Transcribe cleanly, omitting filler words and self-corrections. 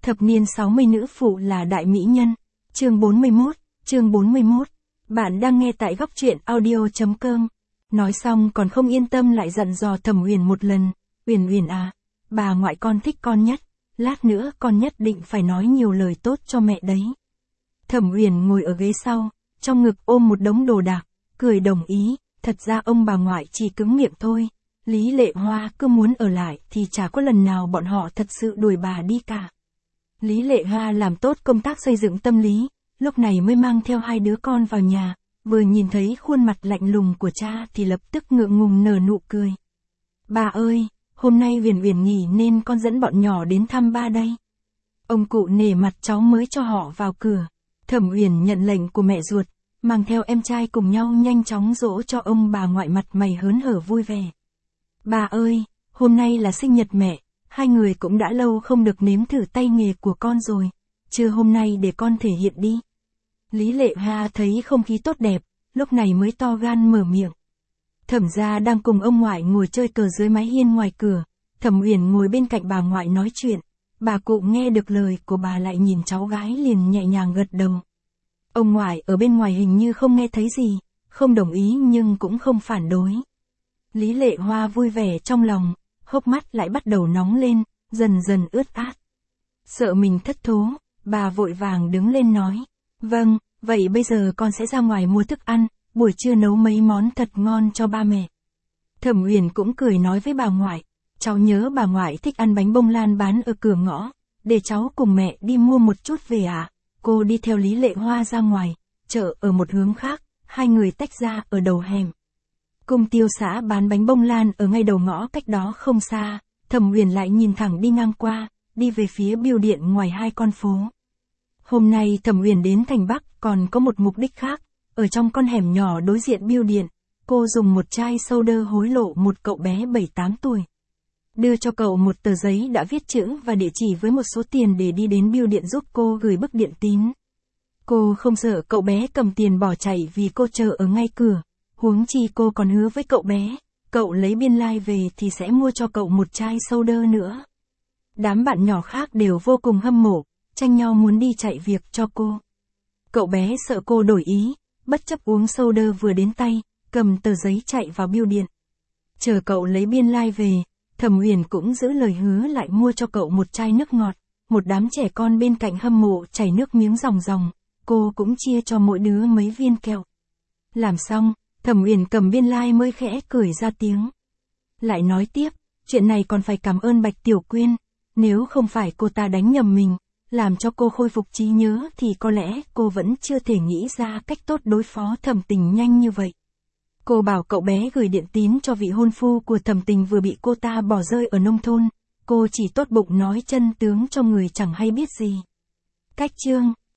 Thập niên 60 nữ phụ là đại mỹ nhân. Chương 41. Bạn đang nghe tại góc truyện audio.com. Nói xong còn không yên tâm lại dặn dò Thẩm Uyển một lần. Uyển à, bà ngoại con thích con nhất. Lát nữa con nhất định phải nói nhiều lời tốt cho mẹ đấy. Thẩm Uyển ngồi ở ghế sau, trong ngực ôm một đống đồ đạc, cười đồng ý. Thật ra ông bà ngoại chỉ cứng miệng thôi. Lý Lệ Hoa cứ muốn ở lại thì chả có lần nào bọn họ thật sự đuổi bà đi cả. Lý Lệ Hoa làm tốt công tác xây dựng tâm lý, lúc này mới mang theo hai đứa con vào nhà, vừa nhìn thấy khuôn mặt lạnh lùng của cha thì lập tức ngượng ngùng nở nụ cười. Bà ơi, hôm nay Uyển nghỉ nên con dẫn bọn nhỏ đến thăm ba đây. Ông cụ nể mặt cháu mới cho họ vào cửa. Thẩm Uyển nhận lệnh của mẹ ruột, mang theo em trai cùng nhau nhanh chóng dỗ cho ông bà ngoại mặt mày hớn hở vui vẻ. Bà ơi, hôm nay là sinh nhật mẹ, hai người cũng đã lâu không được nếm thử tay nghề của con rồi, trưa hôm nay để con thể hiện đi. Lý Lệ Hoa thấy không khí tốt đẹp, lúc này mới to gan mở miệng. Thẩm gia đang cùng ông ngoại ngồi chơi cờ dưới mái hiên ngoài cửa, Thẩm Uyển ngồi bên cạnh bà ngoại nói chuyện, bà cụ nghe được lời của bà lại nhìn cháu gái liền nhẹ nhàng gật đầu. Ông ngoại ở bên ngoài hình như không nghe thấy gì, không đồng ý nhưng cũng không phản đối. Lý Lệ Hoa vui vẻ trong lòng, hốc mắt lại bắt đầu nóng lên, dần dần ướt át. Sợ mình thất thố, bà vội vàng đứng lên nói, vâng, vậy bây giờ con sẽ ra ngoài mua thức ăn, buổi trưa nấu mấy món thật ngon cho ba mẹ. Thẩm Uyển cũng cười nói với bà ngoại, cháu nhớ bà ngoại thích ăn bánh bông lan bán ở cửa ngõ, để cháu cùng mẹ đi mua một chút về ạ. Cô đi theo Lý Lệ Hoa ra ngoài, chợ ở một hướng khác, hai người tách ra ở đầu hẻm. Cung tiêu xã bán bánh bông lan ở ngay đầu ngõ cách đó không xa, Thẩm Uyển lại nhìn thẳng đi ngang qua, đi về phía bưu điện ngoài hai con phố. Hôm nay Thẩm Uyển đến thành Bắc còn có một mục đích khác, ở trong con hẻm nhỏ đối diện bưu điện, cô dùng một chai soda hối lộ một cậu bé 7-8 tuổi. Đưa cho cậu một tờ giấy đã viết chữ và địa chỉ với một số tiền để đi đến bưu điện giúp cô gửi bức điện tín. Cô không sợ cậu bé cầm tiền bỏ chạy vì cô chờ ở ngay cửa. Huống chi cô còn hứa với cậu bé, cậu lấy biên lai về thì sẽ mua cho cậu một chai soda nữa. Đám bạn nhỏ khác đều vô cùng hâm mộ, tranh nhau muốn đi chạy việc cho cô. Cậu bé sợ cô đổi ý, bất chấp uống soda vừa đến tay, cầm tờ giấy chạy vào bưu điện. Chờ cậu lấy biên lai về, Thẩm Uyển cũng giữ lời hứa lại mua cho cậu một chai nước ngọt, một đám trẻ con bên cạnh hâm mộ chảy nước miếng ròng ròng, cô cũng chia cho mỗi đứa mấy viên kẹo. Làm xong, Thẩm Uyển cầm biên lai mới khẽ cười ra tiếng. Lại nói tiếp, chuyện này còn phải cảm ơn Bạch Tiểu Quyên, nếu không phải cô ta đánh nhầm mình, làm cho cô khôi phục trí nhớ thì có lẽ cô vẫn chưa thể nghĩ ra cách tốt đối phó Thẩm Tình nhanh như vậy. Cô bảo cậu bé gửi điện tín cho vị hôn phu của Thẩm Tình vừa bị cô ta bỏ rơi ở nông thôn, cô chỉ tốt bụng nói chân tướng cho người chẳng hay biết gì. Cách chương